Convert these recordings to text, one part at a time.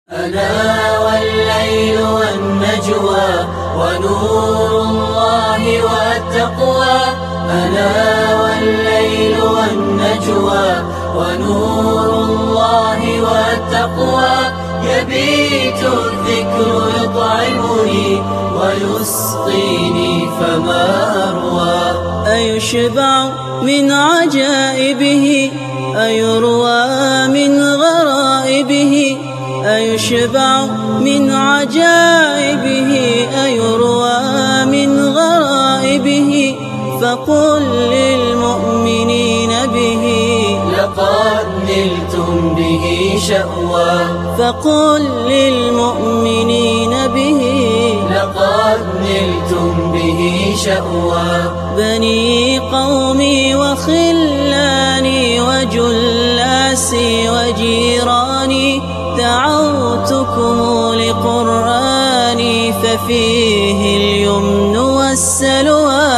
أنا والليل والنجوى ونور الله والتقوى. أنا والليل والنجوى ونور الله والتقوى. يبيت الذكر يطعمني ويسقيني فما أروى. أيشبع من عجائبه أيروى من غرائبه. أيشبع من عجائبه أيروى من غرائبه. فقل للمؤمنين به لقد نلتم به شأوى. فقل للمؤمنين به لقد نلتم به شأوى. بني قومي وخلاني وجلاسي وجيراني دعوتكم لقرآني ففيه اليمن والسلوى.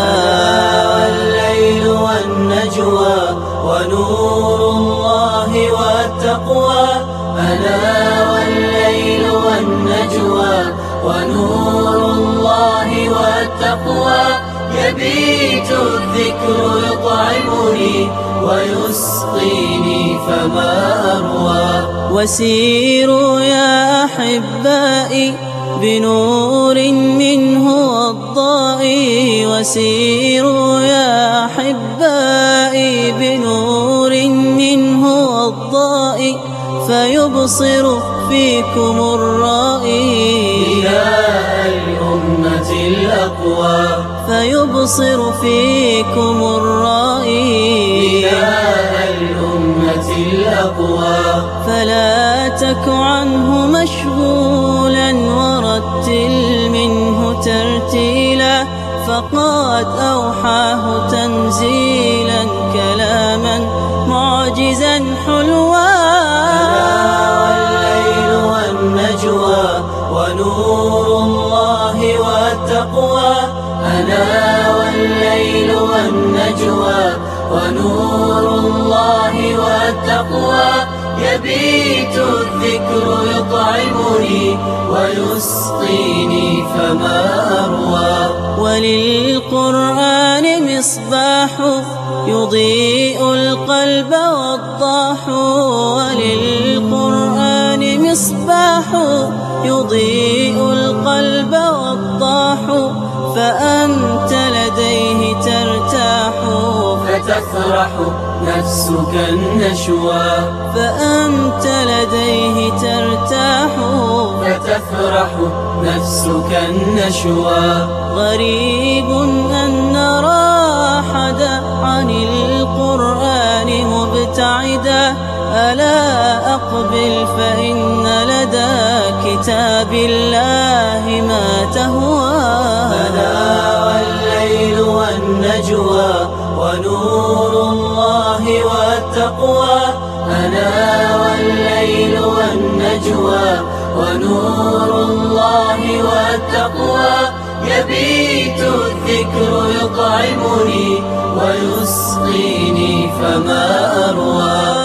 الليل والنجوى ونور الله والتقوى. أنا والليل والنجوى ونور الله والتقوى. يبيت الذكر يطعمني ويسقيني فما أروى. وسيروا يا أحبائي بنور منه والضائي. وسيروا يا أحبائي بنور منه والضائي. فيبصر فيكم الرائي نداء الأمة الأقوى. فيبصر فيكم الرائي نداء الأمة الأقوى. فلا تك عنه مشغولا ورتل منه ترتيلا. فقد أوحاه تنزيلا كلاما معجزا حلوا. والليل والنجوى ونور الله والتقوى. أنا والليل والنجوى ونور الله والتقوى. يبيت الذكر يطعمني ويسقيني فما أروى. وللقرآن مصباح يضيء القلب وضاح. وللقرآن مصباح يضيء القلب وضاح. فأنت لديه ترتاح فتفرح نفسك النشوى. فأنت لديه ترتاح فتفرح نفسك النشوى. غريب أن نرى أحدا عن القرآن مبتعدا. ألا أقبل فإن لدى كتاب الله ما تهوى. أنا والليل والنجوى ونور الله والتقوى. أنا والليل والنجوى ونور الله والتقوى. يبيت الذكر يطعمني ويسقيني فما أروى.